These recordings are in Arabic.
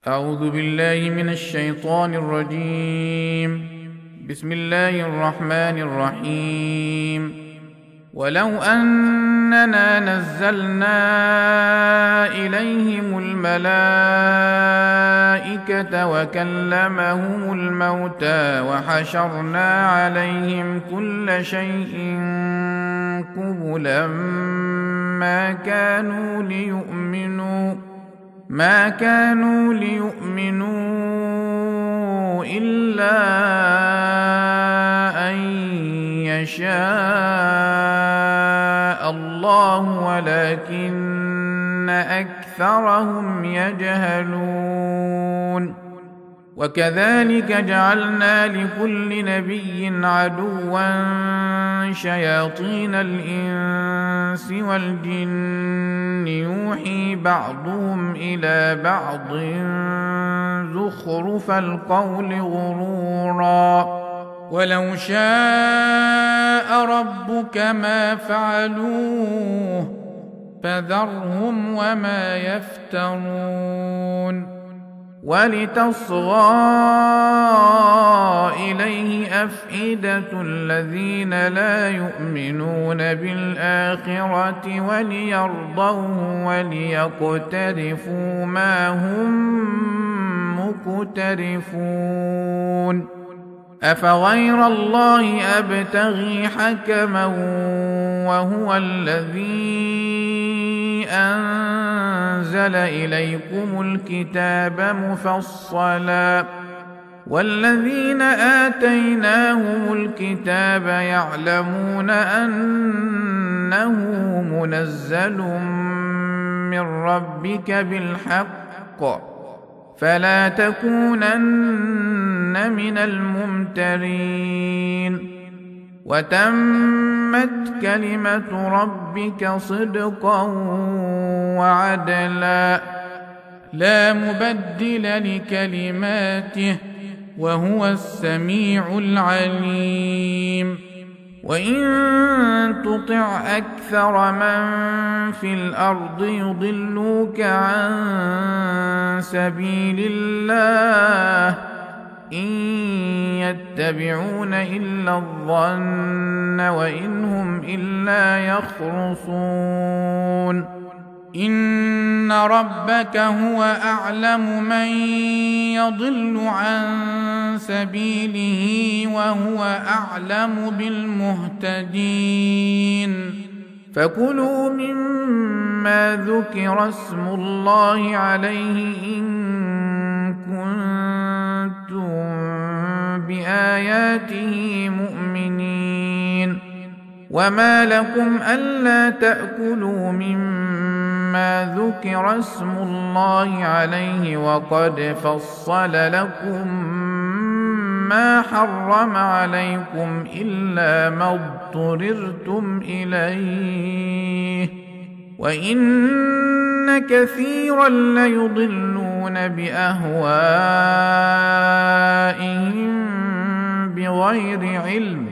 أعوذ بالله من الشيطان الرجيم. بسم الله الرحمن الرحيم. ولو أننا نزلنا إليهم الملائكة وكلمهم الموتى وحشرنا عليهم كل شيء قبلا ما كانوا ليؤمنوا إلا أن يشاء الله ولكن أكثرهم يجهلون. وكذلك جعلنا لكل نبي عدوا شياطين الإنس والجن يوحي بعضهم إلى بعض زخرف القول غرورا ولو شاء ربك ما فعلوه فذرهم وما يفترون. ولتصغى إليه أفئدة الذين لا يؤمنون بالآخرة وليرضوه وليقترفوا ما هم مقترفون. أفغير الله أبتغي حكما وهو الذي أنزل إليكم الكتاب مفصلا والذين آتيناهم الكتاب يعلمون أنه منزل من ربك بالحق فلا تكونن من الممترين. وتمت كلمة ربك صدقا وعدلا لا مبدل لكلماته وهو السميع العليم. وإن تطع أكثر من في الأرض يضلوك عن سبيل الله إن يتبعون إلا الظن وإن هم إلا يخرصون. إن ربك هو أعلم من يضل عن سبيله وهو أعلم بالمهتدين. فكلوا مما ذكر اسم الله عليه إن كنتم بآياته مؤمنين. وما لكم ألا تأكلوا مما ذكر اسم الله عليه وقد فصل لكم ما حرم عليكم إلا ما اضطررتم إليه وإن كثيرا ليضلون بأهوائهم بغير علم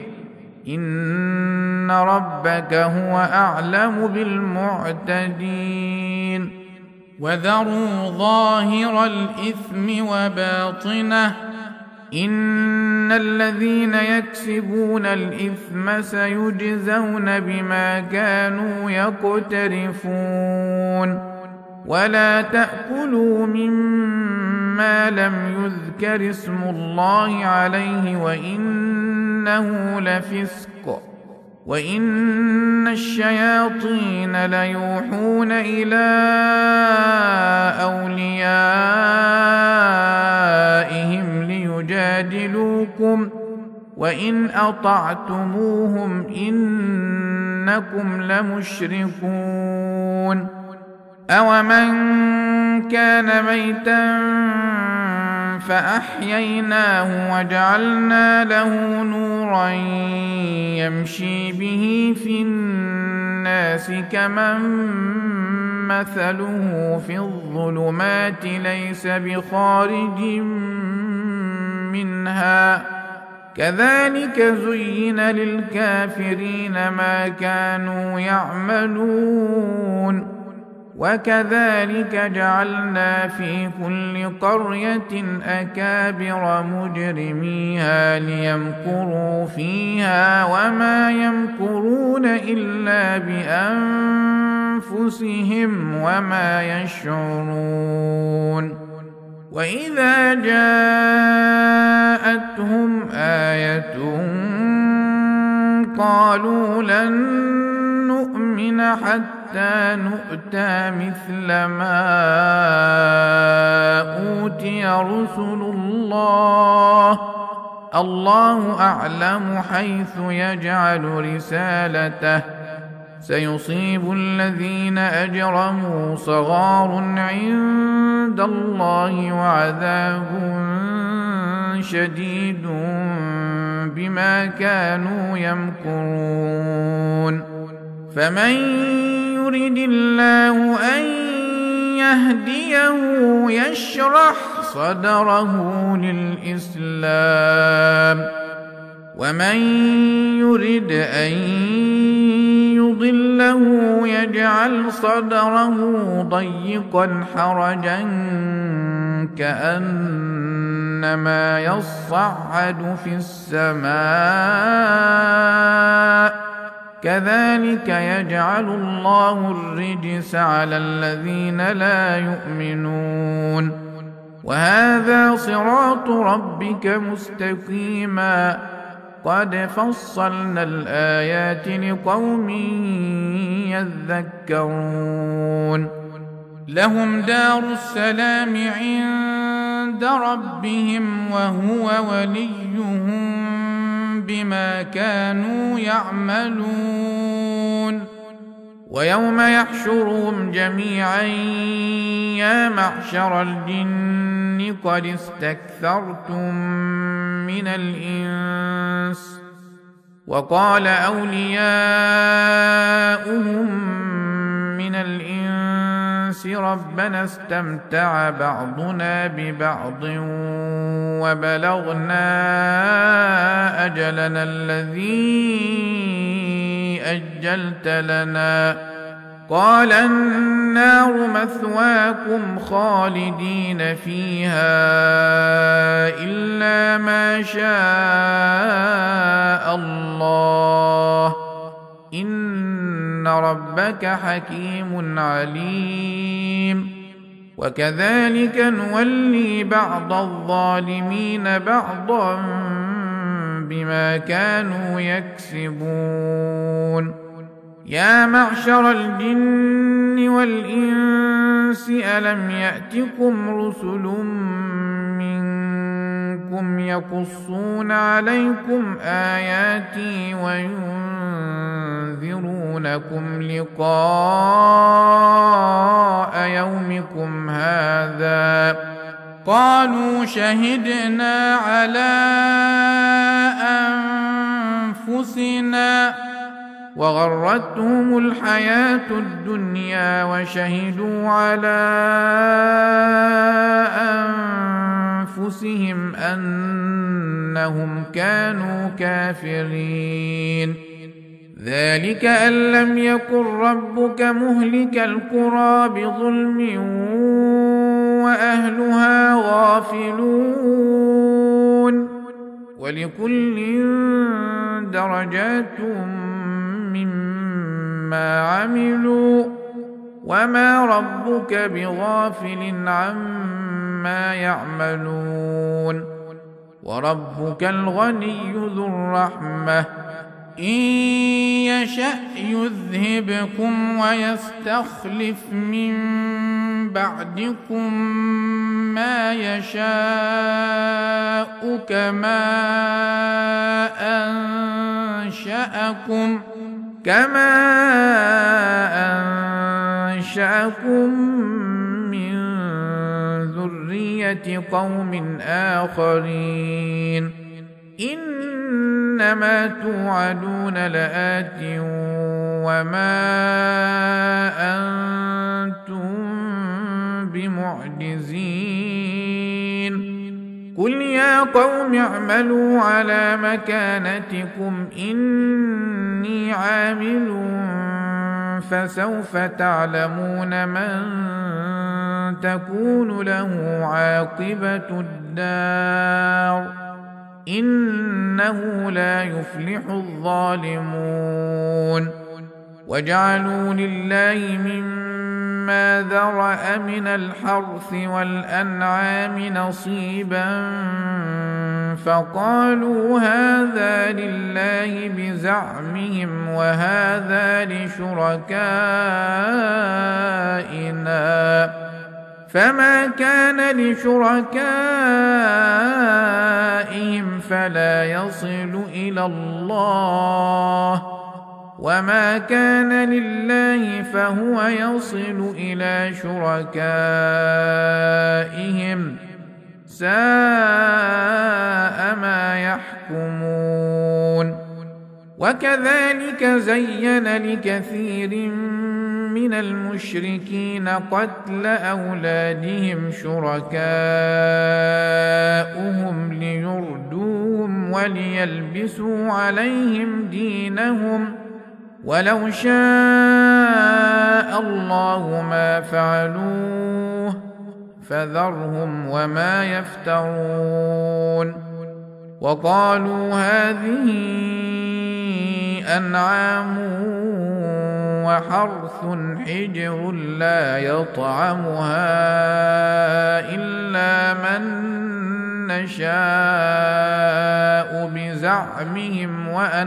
إن ربك هو أعلم بالمعتدين. وذروا ظاهر الإثم وباطنه إن الذين يكسبون الإثم سيجزون بما كانوا يقترفون. ولا تأكلوا مما لم يذكر اسم الله عليه وإنه لفسق وإن الشياطين ليوحون إلى أوليائهم ليجادلوكم وإن أطعتموهم إنكم لمشركون. أومن كان ميتا فأحييناه وجعلنا له نورا يمشي به في الناس كمن مثله في الظلمات ليس بخارج منها كذلك زين للكافرين ما كانوا يعملون. وكذلك جعلنا في كل قرية أكابر مجرميها ليمكروا فيها وما يمكرون إلا بأنفسهم وما يشعرون. وإذا جاءتهم آية قالوا لن نؤمن حتى نؤتى مثل ما أوتي رسل الله الله أعلم حيث يجعل رسالته سيصيب الذين أجرموا صغار عند الله وعذاب شديد بما كانوا يمكرون. فمن يرد الله أن يهديه يشرح صدره للإسلام ومن يرد أن يضله يجعل صدره ضيقا حرجا كأنما يصعد في السماء كذلك يجعل الله الرجس على الذين لا يؤمنون. وهذا صراط ربك مستقيما قد فصلنا الآيات لقوم يذكرون. لهم دار السلام عند ربهم وهو وليهم بما كانوا يعملون. ويوم يحشرهم جميعا يا معشر الجن قد استكثرتم من الإنس وقال أولياؤهم من الإنس ربنا استمتع بعضنا ببعض وبلغنا أجلنا الذي أجلت لنا قال النار مثواكم خالدين فيها إلا ما شاء الله إن ربك حكيم عليم. وكذلك نولي بعض الظالمين بعضا بما كانوا يكسبون. يا معشر الجن والإنس ألم يأتكم رسل منكم يقصون عليكم آياتي وينذرونكم لقاء يومكم هذا قالوا شهدنا على أنفسنا وغرتهم الحياة الدنيا وشهدوا على أنفسهم أنهم كانوا كافرين. ذلك أن لم يكن ربك مهلك القرى بظلم وأهلها غافلون ولكل درجات مما عملوا وما ربك بغافل عما يعملون. وربك الغني ذو الرحمة إن يشأ يذهبكم ويستخلف من بعدكم ما يشاء كما أنشأكم من ذرية قوم آخرين إنما توعدون لآت وما أنتم بمعجزين. قل يا قوم اعملوا على مكانتكم إني عامل فسوف تعلمون من تكون له عاقبة الدار إنه لا يفلح الظالمون. وجعلوا لله مما ذرأ من الحرث والأنعام نصيبا فقالوا هذا لله بزعمهم وهذا لشركائنا فما كان لشركائهم فلا يصل إلى الله وما كان لله فهو يصل إلى شركائهم ساء ما يحكمون. وكذلك زين لكثير من المشركين قتل أولادهم شركاؤهم ليردوهم وليلبسوا عليهم دينهم ولو شاء الله ما فعلوه فذرهم وما يفترون. وقالوا هذه أنعام وحرث حجر لا يطعمها إلا من نشاء بزعمهم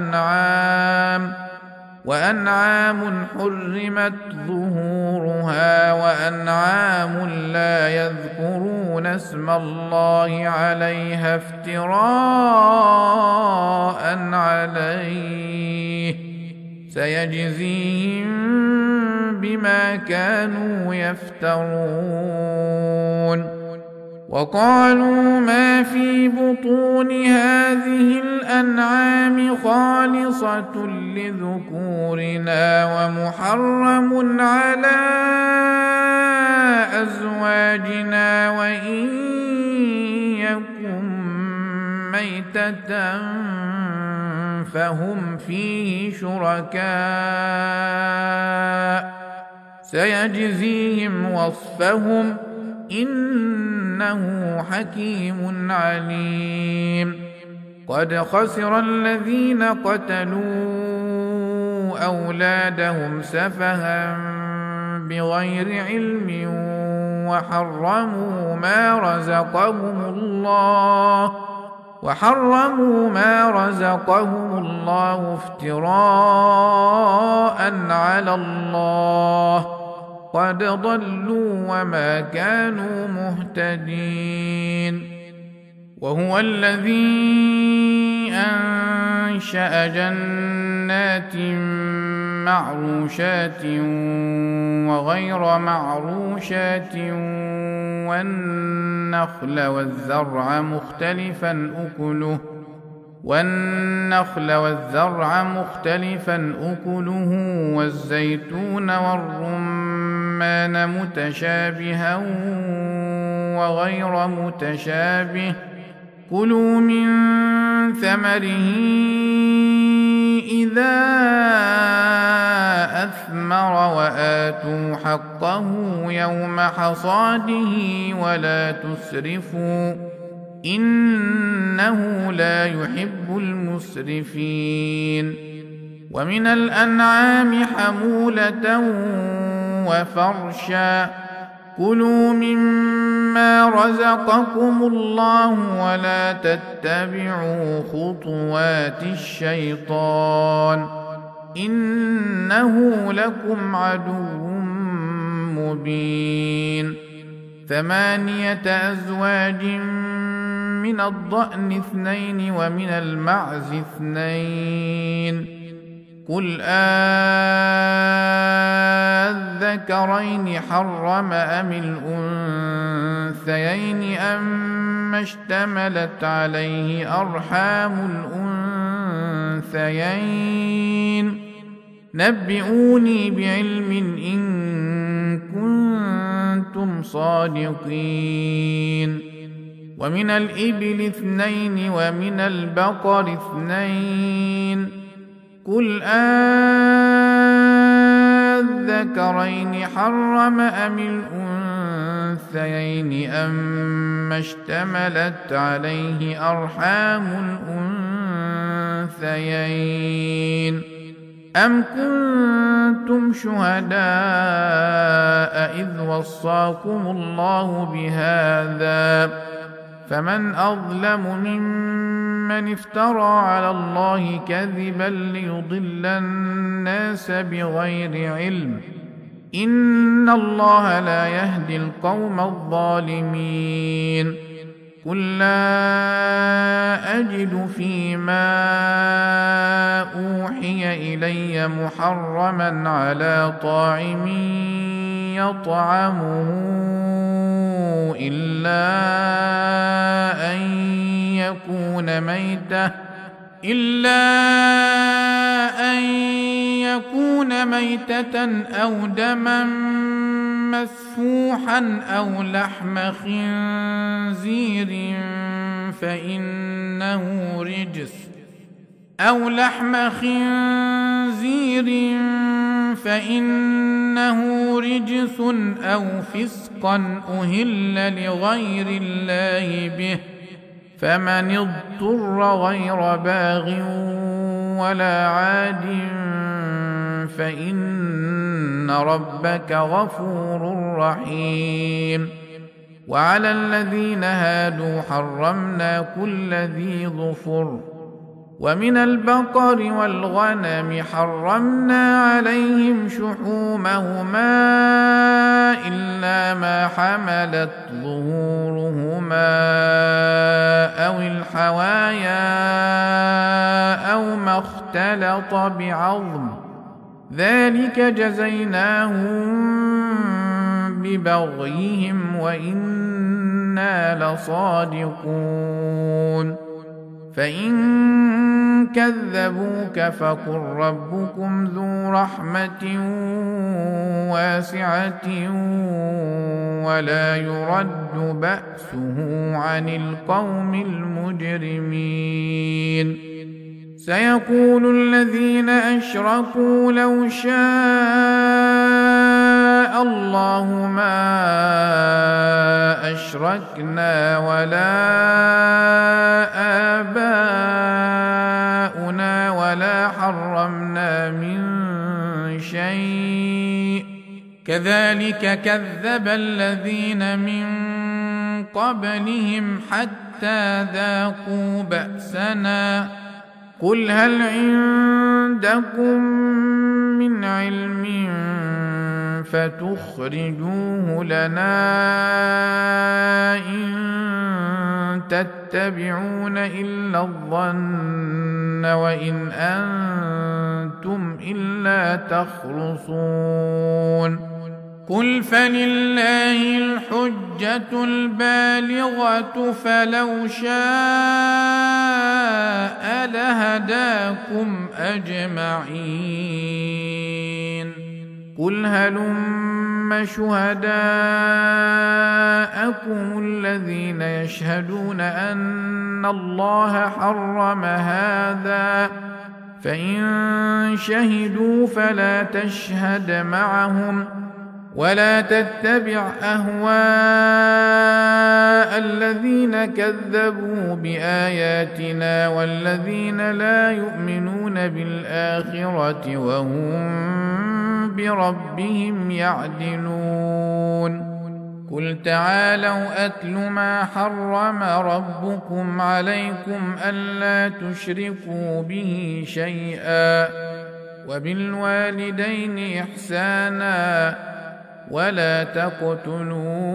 وأنعام حرمت ظهورها وأنعام لا يذكرون اسم الله عليها افتراء عليه سيجزيهم بما كانوا يفترون. وقالوا ما في بطون هذه الأنعام خالصة لذكورنا ومحرم على أزواجنا وإن يكن ميتة فهم فيه شركاء سيجزيهم وصفهم إنه حكيم عليم. قد خسر الذين قتلوا أولادهم سفها بغير علم وحرموا ما رزقهم الله افتراء على الله قد ضلوا وما كانوا مهتدين. وهو الذي أنشأ جنات معروشات وغير معروشات والنخل والزرع مختلفا أكله والزيتون والرمان متشابها وغير متشابه كلوا من ثمره إذا أثمر وآتوا حقه يوم حصاده ولا تسرفوا إنه لا يحب المسرفين. ومن الأنعام حمولة وفرشا كلوا مما رزقكم الله ولا تتبعوا خطوات الشيطان إنه لكم عدو مبين. 8 أزواج من الضأن 2 ومن المعز 2 قل أذكرين حرم أم الأنثيين أم اشتملت عليه أرحام الأنثيين نبئوني بعلم إن كنتم صادقين. ومن الإبل 2 ومن البقر 2 قل الذكرين حرم أم الأنثيين أما اشتملت عليه أرحام الأنثيين أم كنتم شهداء إذ وصاكم الله بهذا فمن أظلم ممن افترى على الله كذبا ليضل الناس بغير علم إن الله لا يهدي القوم الظالمين قل لا أجد فيما أوحي إلي محرما على طاعم يطعمه إلا أن يكون ميتة أو دما مسفوحا أو لحم خنزير فإنه رجس أو فسقا أهل لغير الله به فمن اضطر غير باغ ولا عاد فإن ربك غفور رحيم وعلى الذين هادوا حرمنا كل ذي ظفر ومن البقر والغنم حرمنا عليهم شحومهما إلا ما حملت ظهورهما أو الحوايا أو ما اختلط بعظم ذلك جزيناهم ببغيهم وإنا لصادقون فإن كذبوك فقل ربكم ذو رحمة واسعة ولا يرد بأسه عن القوم المجرمين سيقول الذين أشركوا لو شاء الله ما أشركنا ولا آباؤنا ولا حرمنا من شيء كذلك كذب الذين من قبلهم حتى ذاقوا بأسنا قل هل عندكم من علم فتخرجوه لنا إن تتبعون إلا الظن وإن أنتم إلا تخرصون قل فلله الحجة البالغة فلو شاء لهداكم أجمعين قل هلم شهداءكم الذين يشهدون أن الله حرم هذا فإن شهدوا فلا تشهد معهم ولا تتبع أهواء الذين كذبوا بآياتنا والذين لا يؤمنون بالآخرة وهم بربهم يعدلون قل تعالوا أتل ما حرم ربكم عليكم ألا تشركوا به شيئا وبالوالدين إحسانا ولا تقتلوا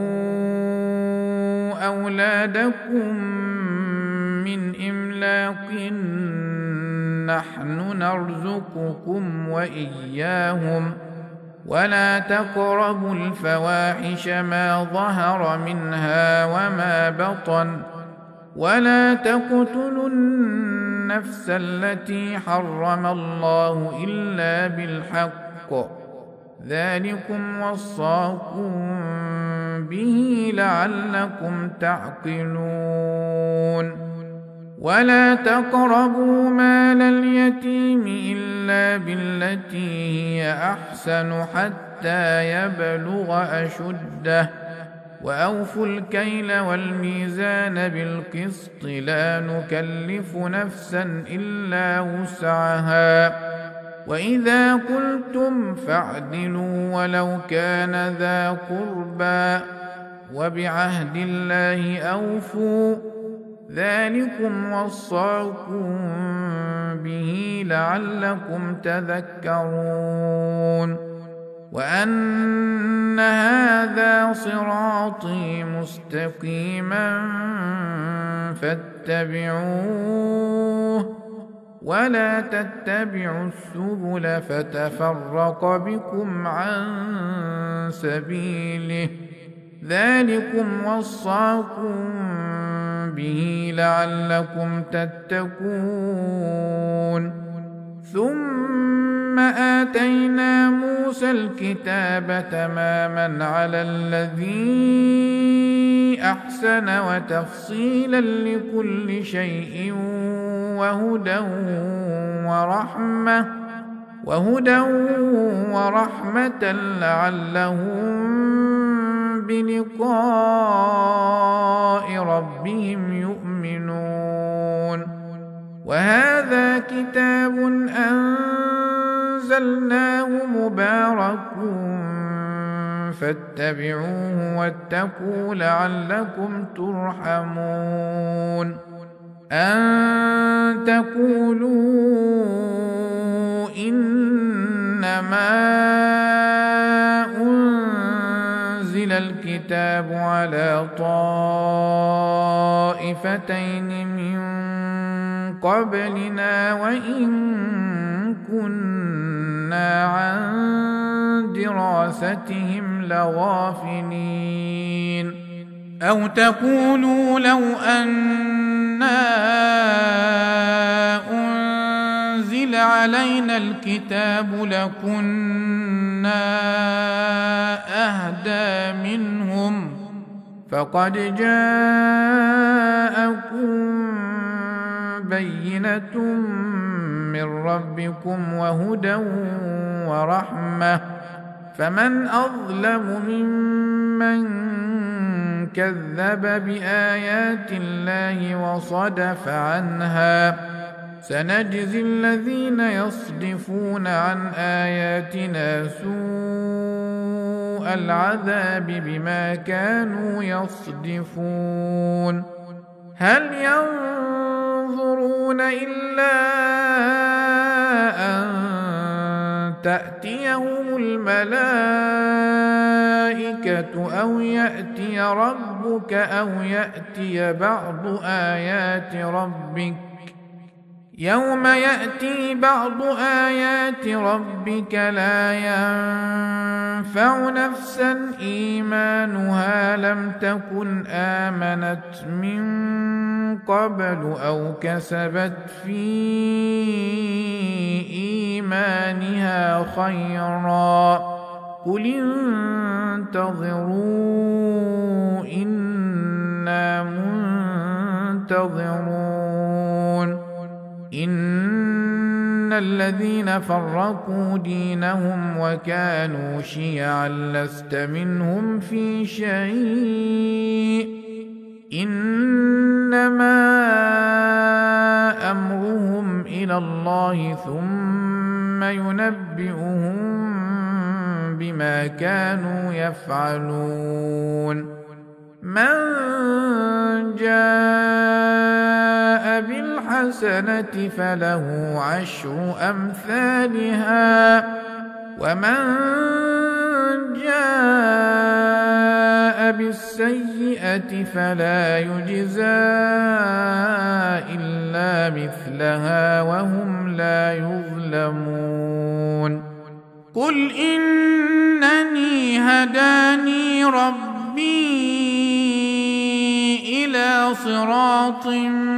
أولادكم من إملاق نحن نرزقكم وإياهم ولا تقربوا الفواحش ما ظهر منها وما بطن ولا تقتلوا النفس التي حرم الله إلا بالحق ذلكم وصاكم به لعلكم تعقلون ولا تقربوا مال اليتيم إلا بالتي هي أحسن حتى يبلغ أشده وأوفوا الكيل والميزان بالقسط لا نكلف نفسا إلا وسعها وإذا قلتم فاعدلوا ولو كان ذا قربى وبعهد الله أوفوا ذلكم وصاكم به لعلكم تذكرون وأن هذا صراطي مستقيما فاتبعوه ولا تتبعوا السبل فتفرق بكم عن سبيله ذلكم وصاكم به لعلكم تتقون ثم آتينا موسى الكتاب تماما على الذي أحسن وتفصيلا لكل شيء وهدى ورحمة لعلهم بلقاء ربهم يؤمنون وهذا كتاب أنزلناه مبارك فاتبعوه واتقوا لعلكم ترحمون أن تقولوا إنما أنزل الكتاب على طائفتين من قبلنا وإن كنا عن دراستهم لغافلين أو تقولوا لو أنا أنزل علينا الكتاب لكنا أهدى منهم فقد جاءكم بينة من ربكم وهدى ورحمة فمن أظلم ممن كذب بآيات الله وصدف عنها سنجزي الذين يصدفون عن آياتنا سوء العذاب بما كانوا يصدفون هل ينظرون إلا أن تأتيهم الملائكة أو يأتي ربك أو يأتي بعض آيات ربك يوم يأتي بعض آيات ربك لا ينفع نفسا إيمانها لم تكن آمنت من قبل أو كسبت في إيمانها خيرا قل انتظروا إنا منتظرون إن الذين فرقوا دينهم وكانوا شيعا لست منهم في شيء إنما أمرهم إلى الله ثم ينبئهم بما كانوا يفعلون من جاء بالحسنة فله عشر أمثالها ومن جاء بالسيئة فلا يجزى إلا مثلها وهم لا يظلمون قل إنني هداني ربي إلى صراط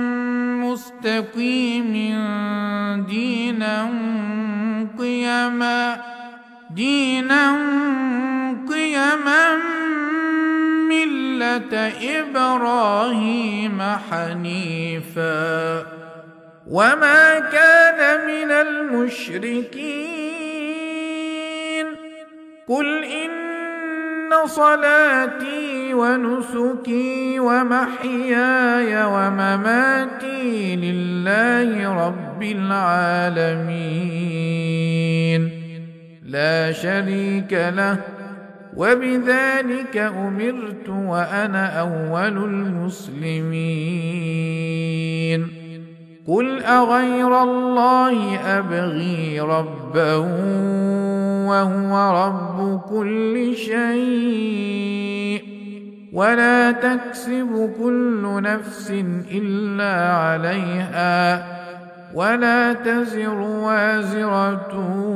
مستقيم دينا قيما ملة ملة إبراهيم حنيفا وما كان من المشركين قل إن صلاتي ونسكي ومحياي ومماتي لله رب العالمين لا شريك له وبذلك أمرت وأنا أول المسلمين قل أغير الله أبغي ربا وهو رب كل شيء ولا تكسب كل نفس إلا عليها ولا تزر وازرة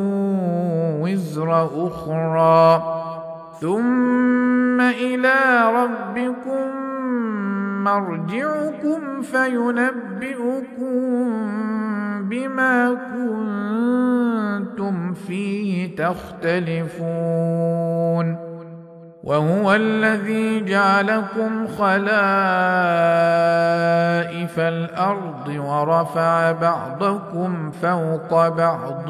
وزر أخرى ثم إلى ربكم مرجعكم فينبئكم بما كنتم فيه تختلفون وهو الذي جعلكم خلائف الأرض ورفع بعضكم فوق بعض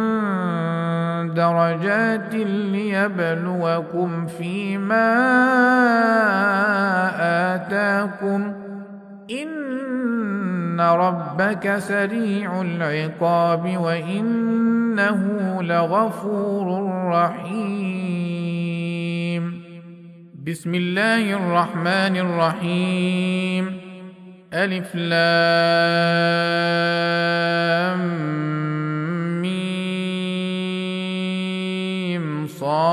درجات ليبلوكم فيما آتاكم إن ربك سريع العقاب وإنه لغفور رحيم بسم الله الرحمن الرحيم ألف لام ميم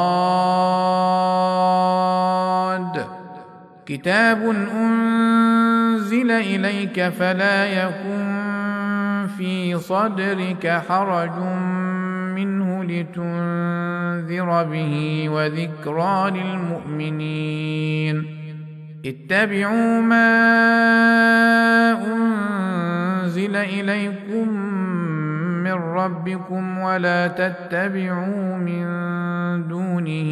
صاد كتاب أنزل إليك فلا يكن في صدرك حرج منه لتنذر به وذكرى للمؤمنين اتبعوا ما أنزل إليكم من ربكم ولا تتبعوا من دونه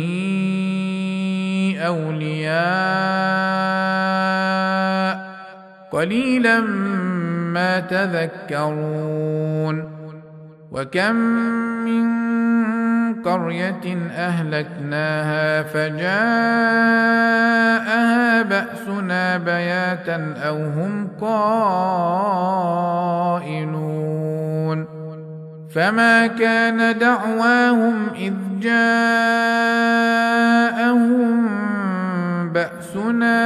أولياء قليلا ما تذكرون وكم من قرية أهلكناها فجاءها بأسنا بياتا أو هم قائلون فما كان دعواهم إذ جاءهم بأسنا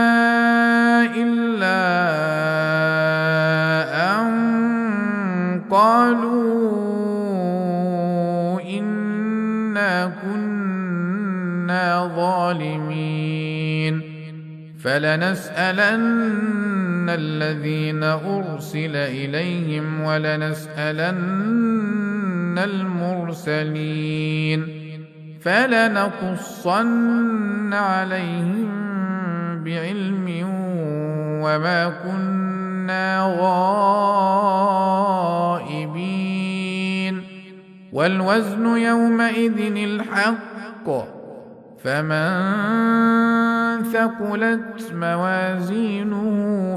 إلا أن قالوا إنا كنا ظالمين فلنسألن الذين أرسل إليهم ولنسألن المرسلين فلنقصن عليهم بعلم وما كنا غائبين والوزن يومئذ الحق فمن ثقلت موازينه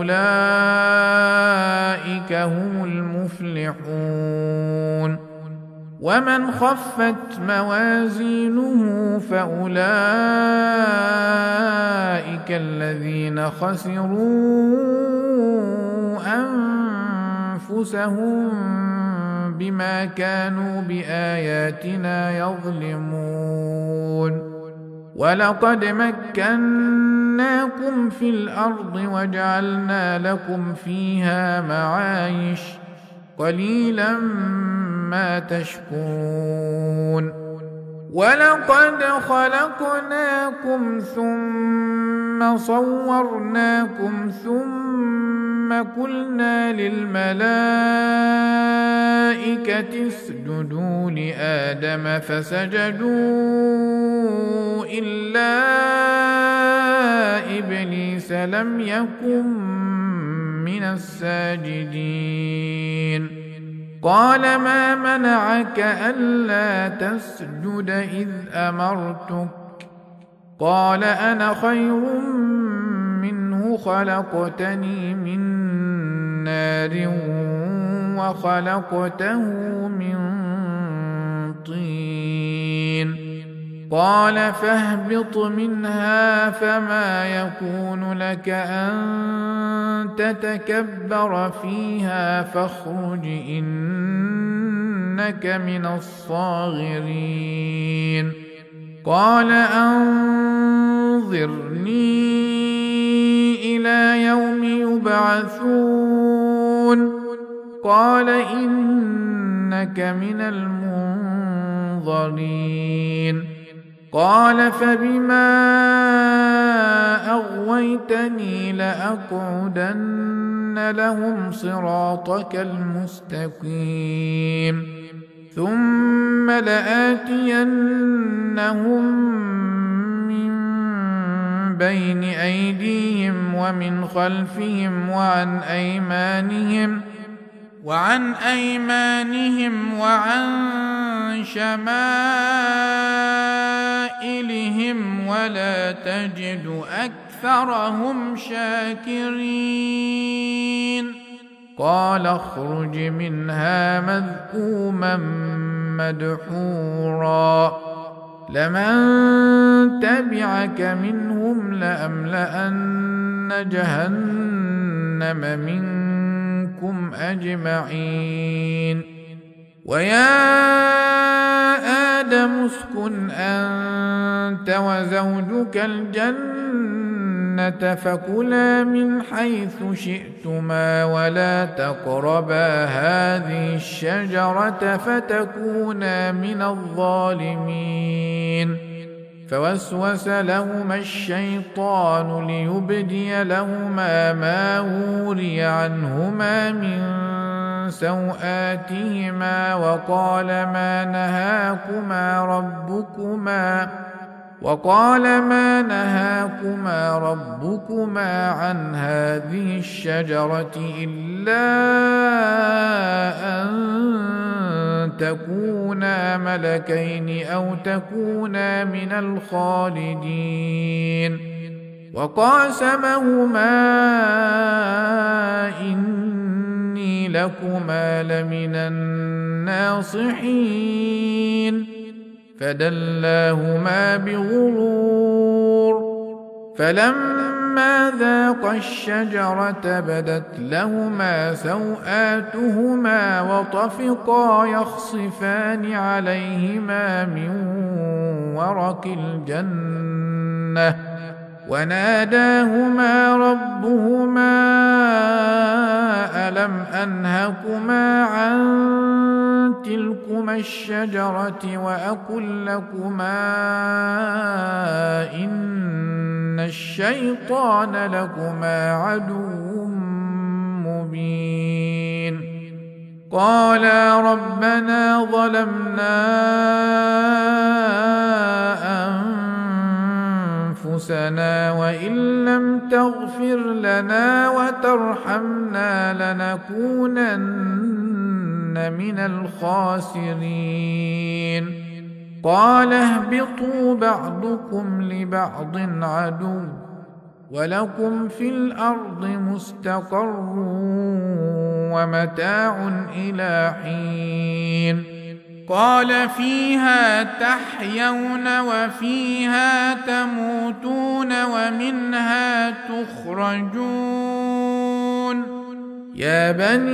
فأولئك هم المفلحون ومن خفت موازينه فأولئك الذين خسروا أنفسهم بما كانوا بآياتنا يظلمون ولقد مكناكم في الأرض وجعلنا لكم فيها معايش قليلا ما تشكرون ولقد خلقناكم ثم صورناكم ثم قلنا للملائكة اسجدوا لآدم فسجدوا إلا إبليس لم يكن من الساجدين قال ما منعك ألا تسجد إذ أمرتك قال أنا خير منه خلقتني من نار وخلقته من طين قال فاهبط منها فما يكون لك أن تتكبر فيها فاخرج إنك من الصاغرين قال أنظرني إلى يوم يبعثون قال إنك من المنظرين قال فبما أغويتني لأقعدن لهم صراطك المستقيم ثم لآتينهم من بين أيديهم ومن خلفهم وعن أيمانهم وعن شمائلهم ولا تجد أكثرهم شاكرين قال اخرج منها مذءوما مدحورا لمن تبعك منهم لأملأن جهنم منكم أجمعين ويا آدم اسكن أنت وزوجك الجنة فكلا من حيث شئتما ولا تقربا هذه الشجرة فتكونا من الظالمين فوسوس لهما الشيطان ليبدي لهما ما وري عنهما من سوآتهما وقال ما نهاكما ربكما عن هذه الشجرة إلا أن تكونا ملكين أو تكونا من الخالدين وقاسمهما إني لكما لمن الناصحين فدلاهما بغرور فلما ذاقا الشجرة بدت لهما سوآتهما وطفقا يخصفان عليهما من ورق الجنة وناداهما ربهما ألم أنهكما عن تلكما الشجرة وأقل لكما إن الشيطان لكما عدو مبين قالا ربنا ظلمنا أنفسنا وإن لم تغفر لنا وترحمنا لنكونن من الخاسرين قال اهبطوا بعضكم لبعض عدو ولكم في الأرض مستقر ومتاع إلى حين قال فيها تحيون وفيها تموتون ومنها تخرجون يا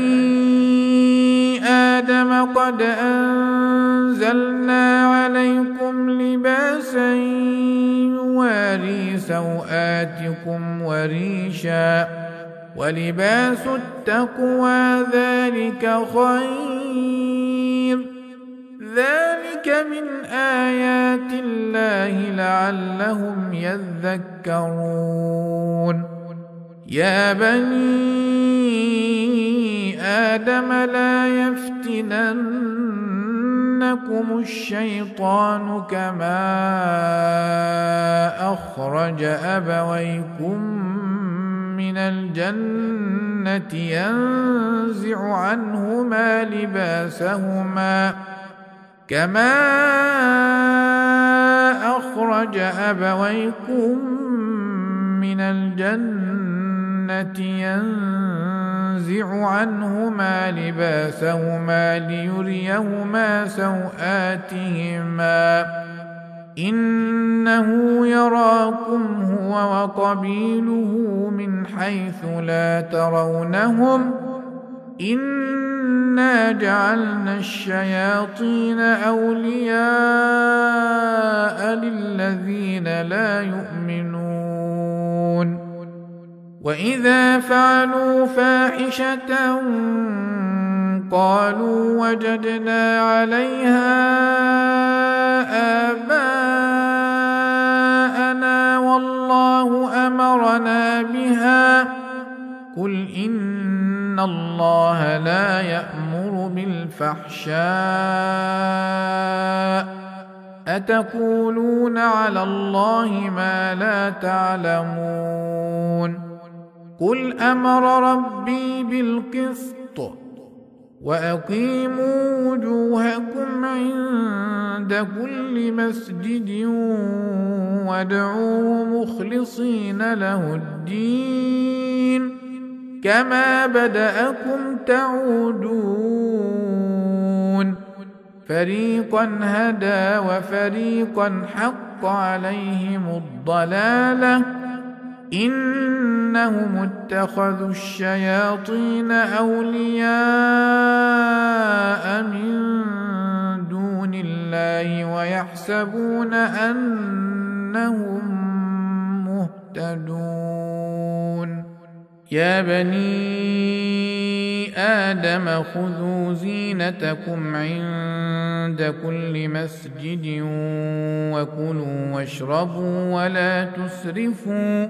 بني آدم قد أنزلنا عليكم لباسا يواري سوآتكم وريشا ولباس التقوى ذلك خير ذلك من آيات الله لعلهم يذكرون يا بني آدم لا يفتننكم الشيطان كما أخرج أبويكم من الجنة ينزع عنهما لباسهما كما أخرج أبويكم من الجنة ينزع عنهما لباسهما ليريهما سوآتهما إنه يراكم هو وقبيله من حيث لا ترونهم إنا جعلنا الشياطين أولياء للذين لا يؤمنون وإذا فعلوا فاحشة قالوا وجدنا عليها آباءنا والله أمرنا بها قل إن الله لا يأمر بالفحشاء أتقولون على الله ما لا تعلمون قل أمر ربي بالقسط وأقيموا وجوهكم عند كل مسجد وادعوه مخلصين له الدين كما بدأكم تعودون فريقا هدى وفريقا حق عليهم الضلالة إنهم اتخذوا الشياطين أولياء من دون الله ويحسبون أنهم مهتدون يا بني آدم خذوا زينتكم عند كل مسجد وكلوا واشربوا ولا تسرفوا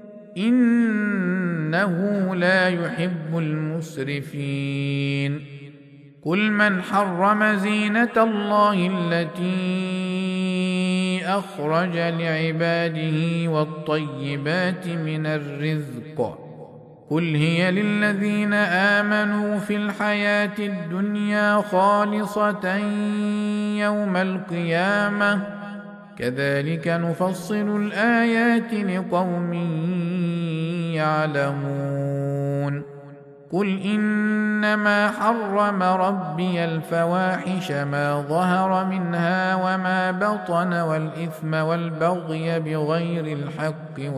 إنه لا يحب المسرفين قل من حرم زينة الله التي أخرج لعباده والطيبات من الرزق قل هي للذين آمنوا في الحياة الدنيا خالصة يوم القيامة كذلك نفصل الآيات لقوم يعلمون قل إنما حرم ربي الفواحش ما ظهر منها وما بطن والإثم والبغي بغير الحق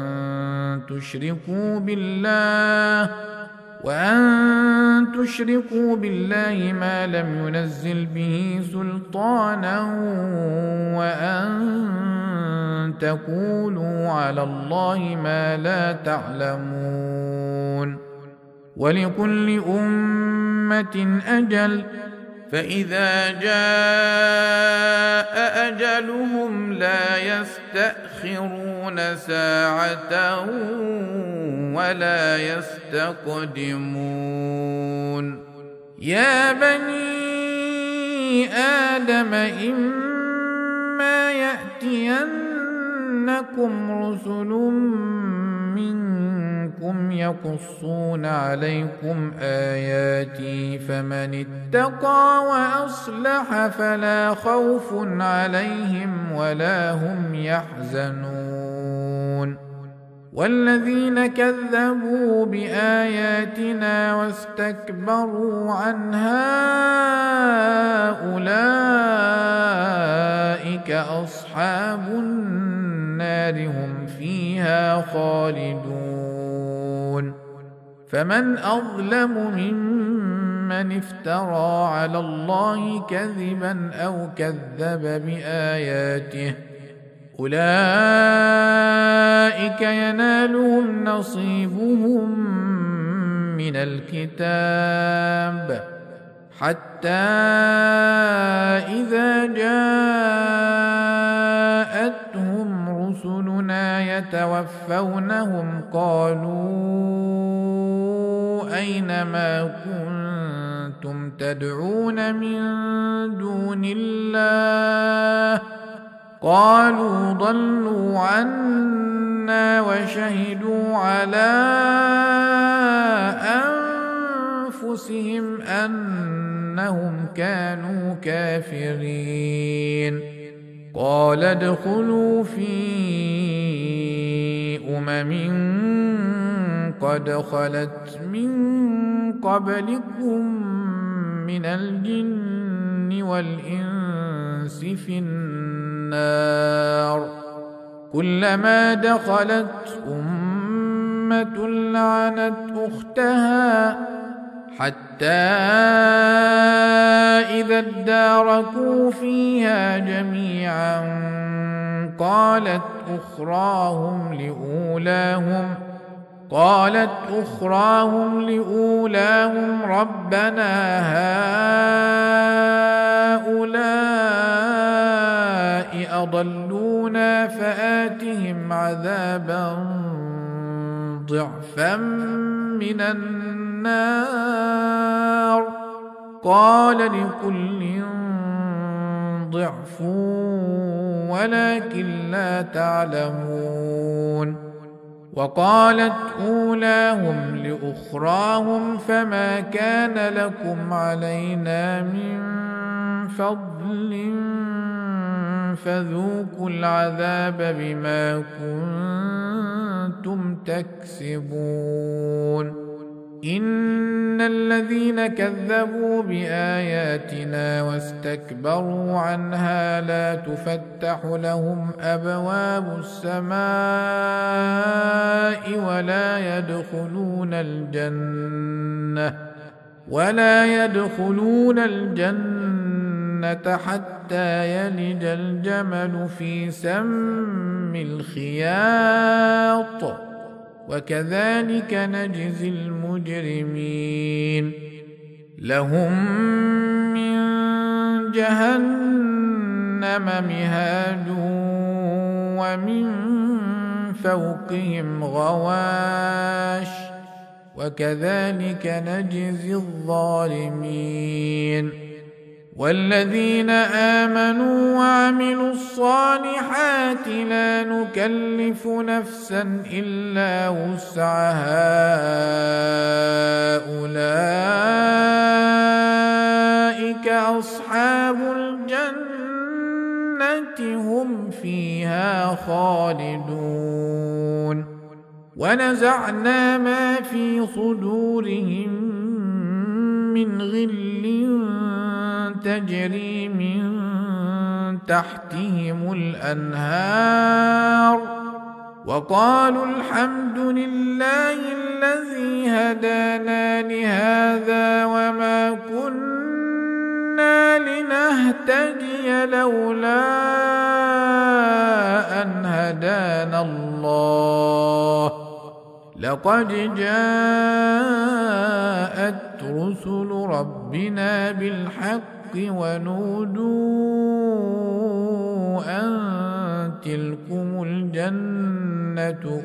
وأن تشركوا بالله ما لم ينزل به سلطانا وأن تقولوا على الله ما لا تعلمون ولكل أمة أجل فإذا جاء أجلهم لا يستأخرون ساعة ولا يستقدمون يا بني آدم إما يأتينكم رسل منكم يقصون عليكم آياتي فمن اتقى وأصلح فلا خوف عليهم ولا هم يحزنون والذين كذبوا بآياتنا واستكبروا عنها أولئك أصحاب النار هم فيها خالدون فمن أظلم ممن افترى على الله كذبا أو كذب بآياته أولئك ينالهم نصيبهم من الكتاب حتى إذا جاءتهم رسلنا يتوفونهم قالوا أين ما كنتم تدعون من دون الله قالوا ضلوا عنا وشهدوا على أنفسهم أنهم كانوا كافرين قالوا قال ادخلوا في قد خلت من قبلكم من الجن والإنس في النار كلما دخلت أمة لعنت أختها حتى إذا اداركوا فيها جميعا قالت أخراهم لأولاهم ربنا هؤلاء أضلونا فآتهم عذابا ضعفا من النار قال لكل ضعف ولكن لا تعلمون وقالت أولاهم لأخراهم فما كان لكم علينا من فضل فذوقوا العذاب بما كنتم تكسبون إن الذين كذبوا بآياتنا واستكبروا عنها لا تفتح لهم أبواب السماء ولا يدخلون الجنة حتى يلج الجمل في سم الخياط وكذلك نجزي المجرمين لهم من جهنم مهاد ومن فوقهم غواش وكذلك نجزي الظالمين والذين آمنوا وعملوا الصالحات لا نكلف نفسا إلا وسعها أولئك أصحاب الجنة هم فيها خالدون ونزعنا ما في صدورهم من غل تجري من تحتهم الأنهار وقالوا الحمد لله الذي هدانا لهذا وما كنا لنهتدي لولا أن هدانا الله لقد جاءت رسل ربنا بالحق ونودوا أن تلكم الجنة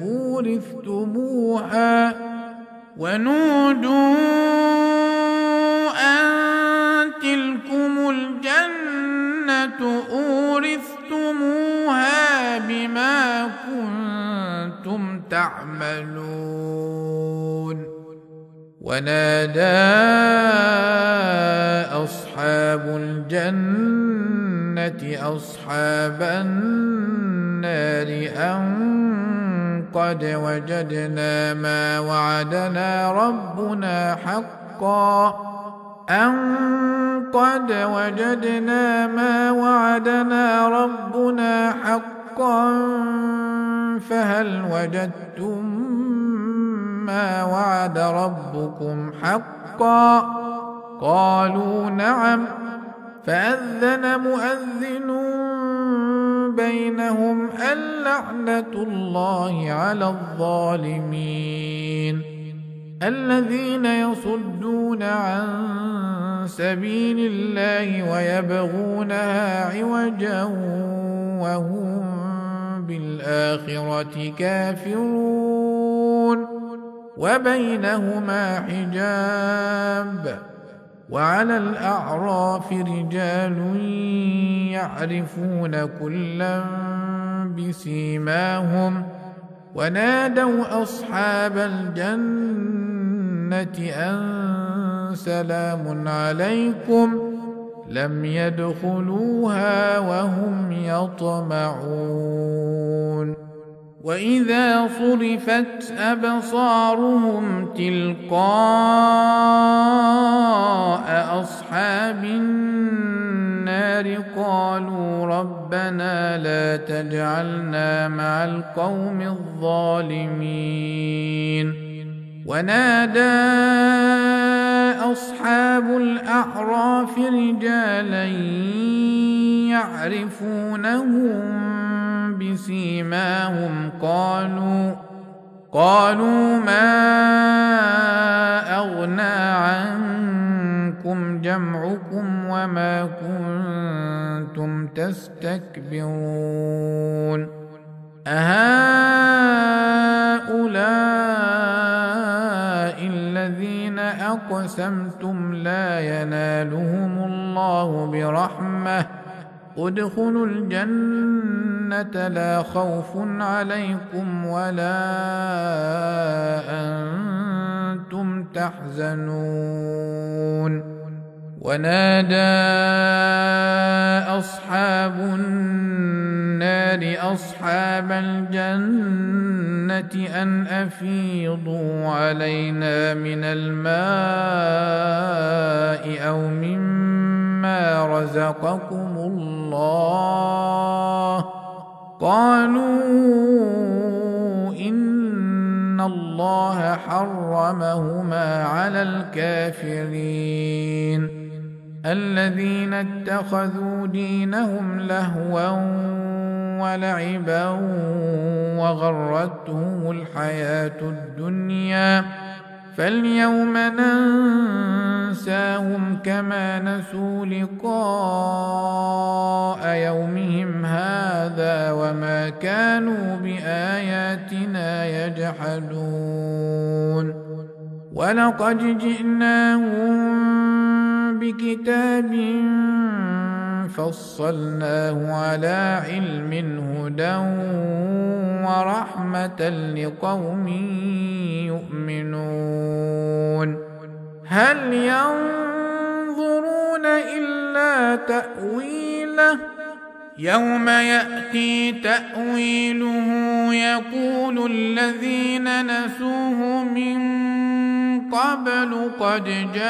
أورثتموها بما كنتم تعملون ونادى أصحاب الجنة أصحاب النار أن قد وجدنا ما وعدنا ربنا حقا فهل وجدتم ما وعد ربكم حقا قالوا نعم فأذن مؤذن بينهم اللعنة الله على الظالمين الذين يصدون عن سبيل الله ويبغونها عوجا وهم بالآخرة كافرون وبينهما حجاب وعلى الأعراف رجال يعرفون كلا بسيماهم ونادوا أصحاب الجنة أن سلام عليكم لم يدخلوها وهم يطمعون وإذا صرفت أبصارهم تلقاء أصحاب النار قالوا ربنا لا تجعلنا مع القوم الظالمين ونادى أصحاب الأعراف رجالا يعرفونهم بسيماهم قالوا ما أغنى عنكم جمعكم وما كنتم تستكبرون أهؤلاء الذين أقسمتم لا ينالهم الله برحمة ادخلوا الجنة لا خوف عليكم ولا أنتم تحزنون ونادى أصحاب النار أصحاب الجنة أن أفيضوا علينا من الماء أو مما رزقكم الله قالوا إن الله حرمهما على الكافرين الذين اتخذوا دينهم لهوا ولعبا وغرتهم الحياة الدنيا فاليوم ننساهم كما نسوا لقاء يومهم هذا وما كانوا بآياتنا يجحدون ولقد جئناهم بكتاب فصلناه على علم هدى ورحمة لقوم يؤمنون هل ينظرون إلا تأويله يوم يأتي تأويله يقول الذين نسوه من قبل قد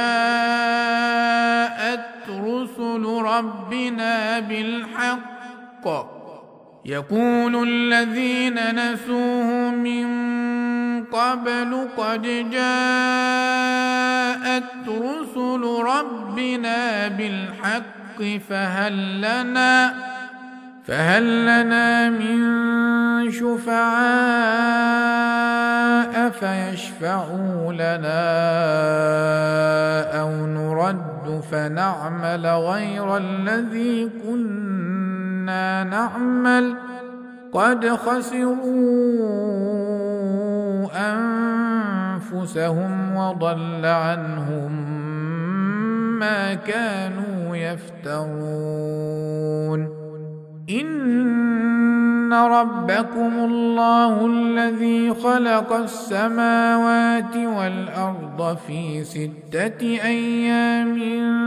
جاءت رسل ربنا بالحق يقول الذين نسوه من قبل قد جاءت رسل ربنا بالحق فهل لنا من شفعاء فيشفعوا لنا أو نرد فنعمل غير الذي كنا نعمل قد خسروا أنفسهم وضل عنهم ما كانوا يفترون إن ربكم الله الذي خلق السماوات والأرض في 6 أيام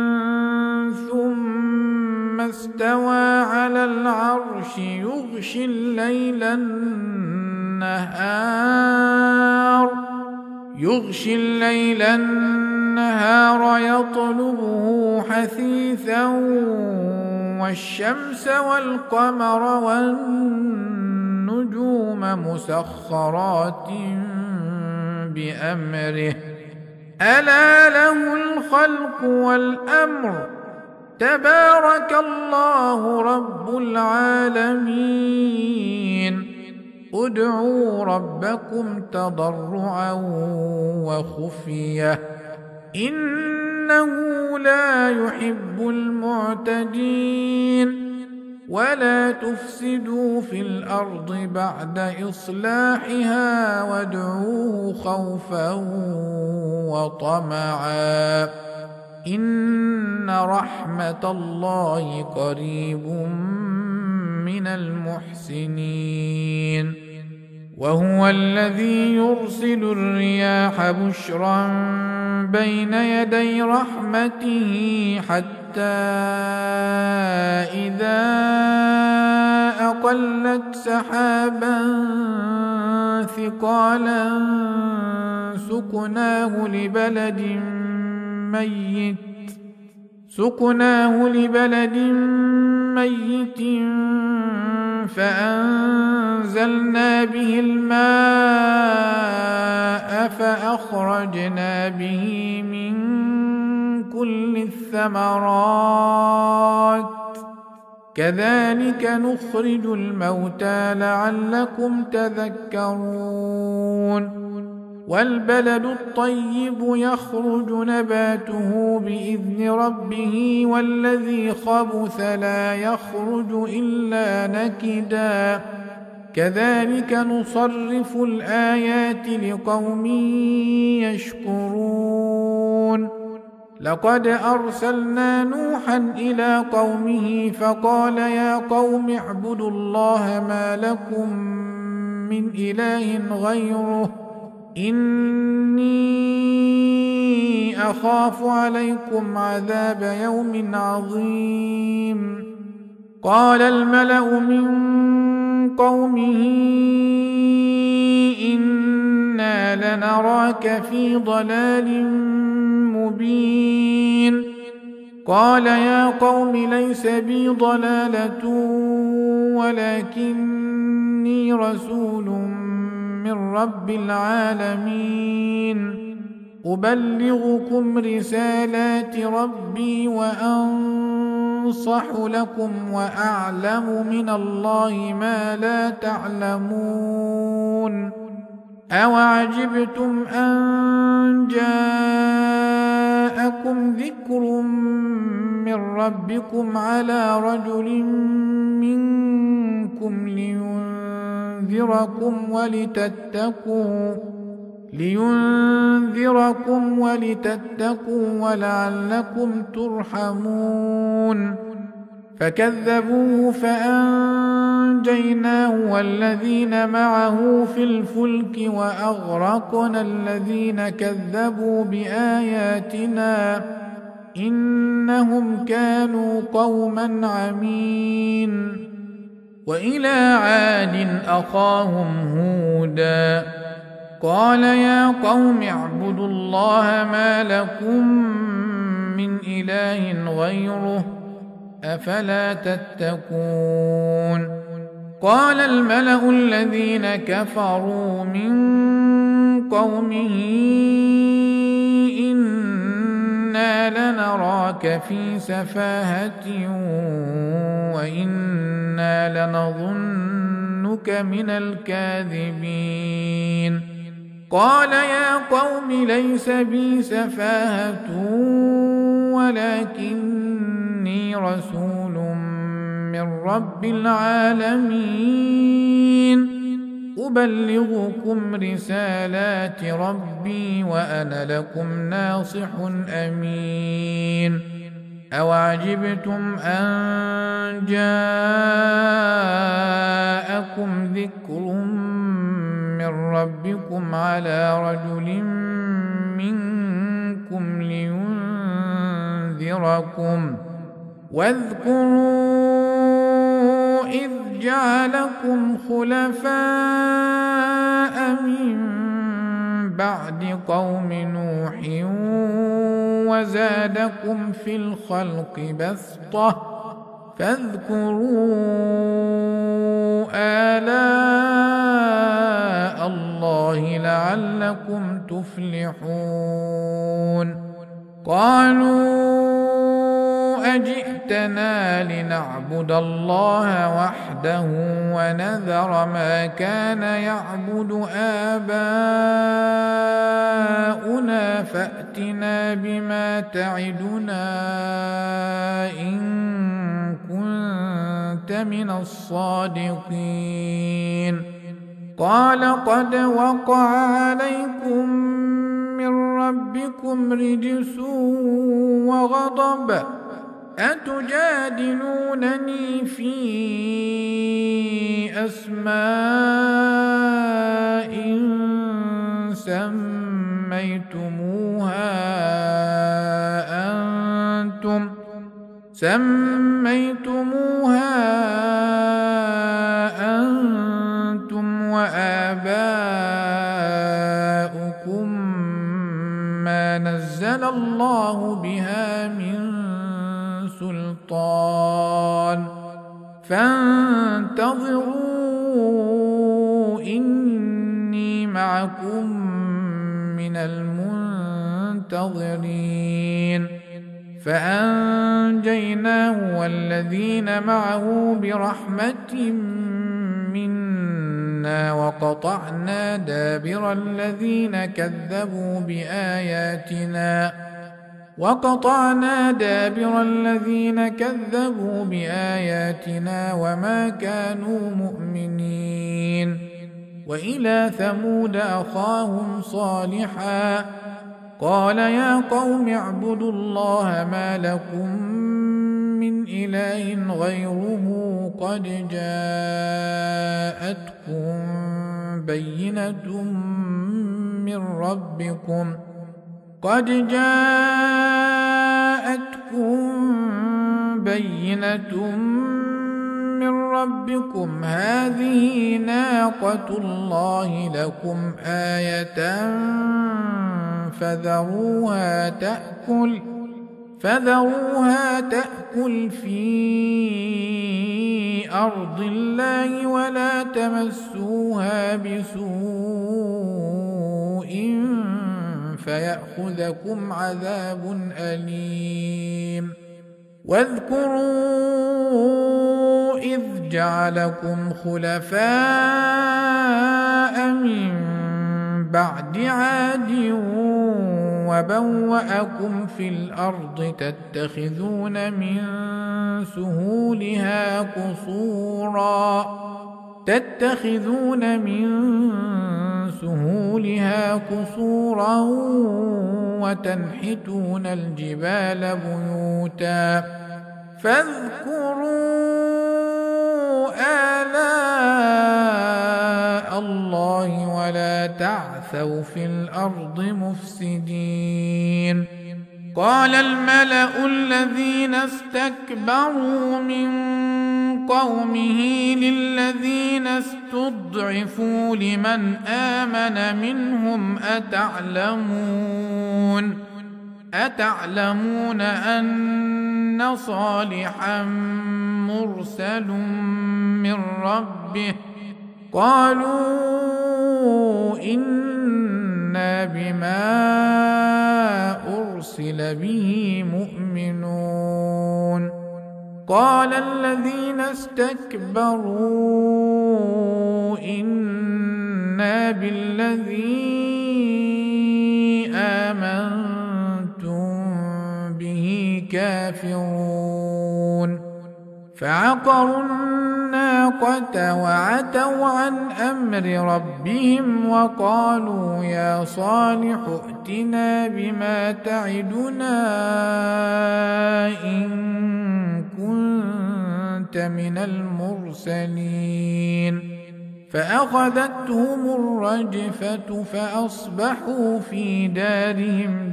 ثم استوى على العرش يغشي الليل النهار يطلبه حثيثا والشمس والقمر والنجوم مسخرات بأمره ألا له الخلق والأمر تبارك الله رب العالمين ادعوا ربكم تضرعا وخفية إنه لا يحب المعتدين ولا تفسدوا في الأرض بعد إصلاحها وادعوه خوفا وطمعا إن رحمة الله قريب من المحسنين وهو الذي يرسل الرياح بشرا بين يدي رحمته حتى حتى إذا أقلت سحابا ثقالا سقناه لبلد ميت فأنزلنا به الماء فأخرجنا به من كل الثمرات كذلك نخرج الموتى لعلكم تذكرون والبلد الطيب يخرج نباته بإذن ربه والذي خبث لا يخرج إلا نكدا كذلك نصرف الآيات لقوم يشكرون لقد أرسلنا نوحا إلى قومه فقال يا قوم اعبدوا الله ما لكم من إله غيره إني أخاف عليكم عذاب يوم عظيم قال الملأ من قومه إنا لنراك في ضلال مبين قال يا قوم ليس بي ضلالة ولكني رسول من رب العالمين أبلغكم رسالات ربي وأنصح لكم وأعلم من الله ما لا تعلمون أوعجبتم أن جاءكم ذكر من ربكم على رجل منكم لينذركم ولتتقوا ولعلكم ترحمون فكذبوه فأنجيناه والذين معه في الفلك وأغرقنا الذين كذبوا بآياتنا إنهم كانوا قوما عمين وإلى عاد أخاهم هودا قال يا قوم اعبدوا الله ما لكم من إله غيره أفلا تتقون قال الملأ الذين كفروا من قومه إنا لنراك في سفاهة وإنا لنظنك من الكاذبين قال يا قوم ليس بي سفاهة ولكني رسول من رب العالمين أبلغكم رسالات ربي وأنا لكم ناصح أمين أوعجبتم أن جاءكم ذكر من ربكم على رجل منكم لينذركم واذكروا إذ جعلكم خلفاء من بعد قوم نوح وزادكم في الخلق بسطة فاذكروا آلاء الله لعلكم تفلحون قالوا أجئتنا لنعبد الله وحده ونذر ما كان يعبد آباؤنا فأتنا بما تعدنا إن كنت من الصادقين قال قد وقع عليكم من ربكم رجس وغضب أتجادلونني في أسماء سميتموها سميتموها أنتم وآباؤكم ما نزل الله بها من سلطان فانتظروا إني معكم من المنتظرين فأنجيناه والذين معه برحمة منا وقطعنا دابر الذين كذبوا بآياتنا وما كانوا مؤمنين وإلى ثمود أخاهم صالحا قال يا قوم اعبدوا الله ما لكم من إله غيره قد جاءتكم بينة من ربكم هذه ناقة الله لكم آية فذروها تأكل في أرض الله ولا تمسوها بسوء فيأخذكم عذاب أليم واذكروا إذ جعلكم خلفاء من بعد عاد وبوأكم في الأرض تتخذون من سهولها قصورا وتنحتون الجبال بيوتا فاذكروا آلاء الله ولا تعثوا في الأرض مفسدين قال الملأ الذين استكبروا من قومه للذين استضعفوا لمن آمن منهم أتعلمون أن صالحا مرسل من ربه قالوا إنا بما أرسل به مؤمنون قال الذين استكبروا إنا بالذي آمنتم به كافرون فعقروا الناقة وعتوا عن أمر ربهم وقالوا يا صالح ائتنا بما تعدنا إن كنت من المرسلين فأخذتهم الرجفة فأصبحوا في دارهم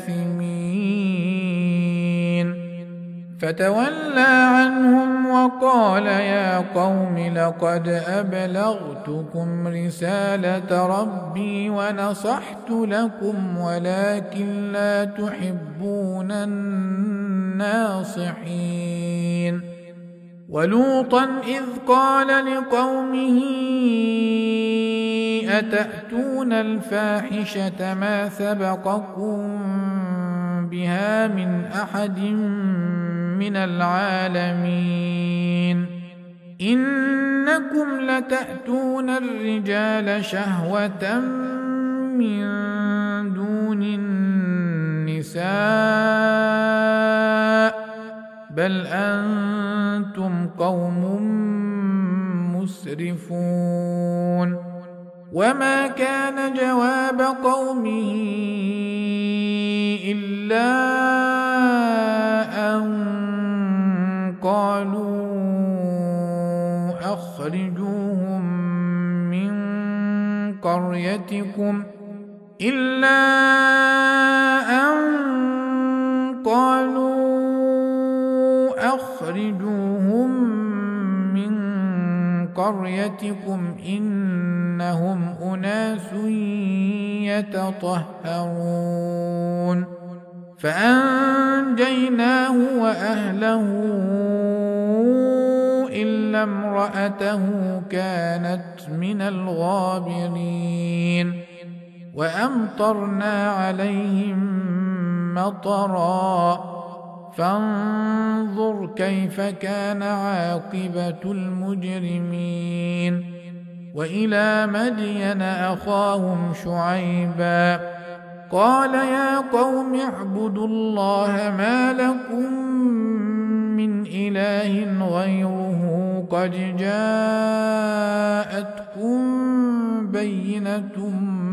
جاثمين فتولى عنهم وقال يا قوم لقد أبلغتكم رسالة ربي ونصحت لكم ولكن لا تحبون الناصحين ولوطا إذ قال لقومه أتأتون الفاحشة ما سبقكم بها من أحد من العالمين إنكم لتأتون الرجال شهوة من دون النساء بل أنتم قوم مسرفون وما كان جواب قومه إلا أن قالوا أخرجوهم من قريتكم أخرجوهم من قريتكم إنهم أناس يتطهرون فأنجيناه وأهله إلا امرأته كانت من الغابرين وأمطرنا عليهم مطرا فانظر كيف كان عاقبة المجرمين وإلى مدين أخاهم شعيبا قال يا قوم اعبدوا الله ما لكم من إله غيره قد جاءتكم بينة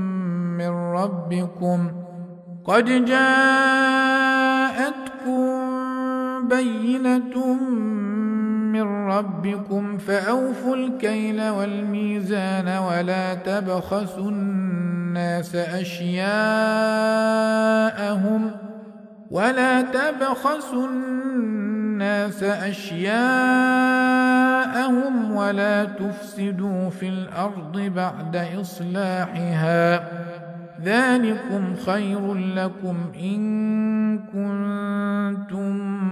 من ربكم فأوفوا الكيل والميزان ولا تبخسوا الناس أشياءهم ولا تفسدوا في الأرض بعد إصلاحها ذلكم خير لكم إن كنتم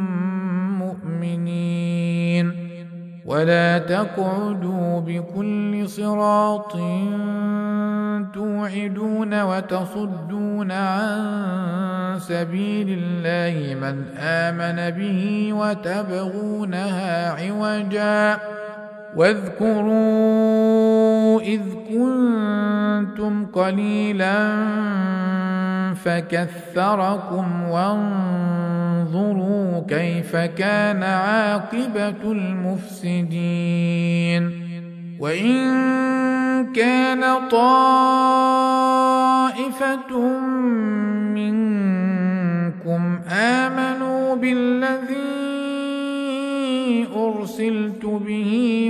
مؤمنين ولا تقعدوا بكل صراط توعدون وتصدون عن سبيل الله من آمن به وتبغونها عوجا واذكروا إذ كنتم قليلا فكثركم وانظروا كيف كان عاقبة المفسدين وإن كان طائفة منكم آمنوا بالذي أرسلت به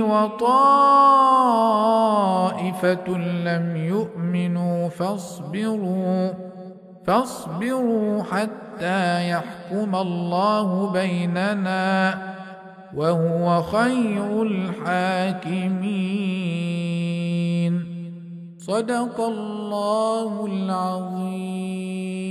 وطائفة لم يؤمنوا فاصبروا حتى يحكم الله بيننا وهو خير الحاكمين صدق الله العظيم.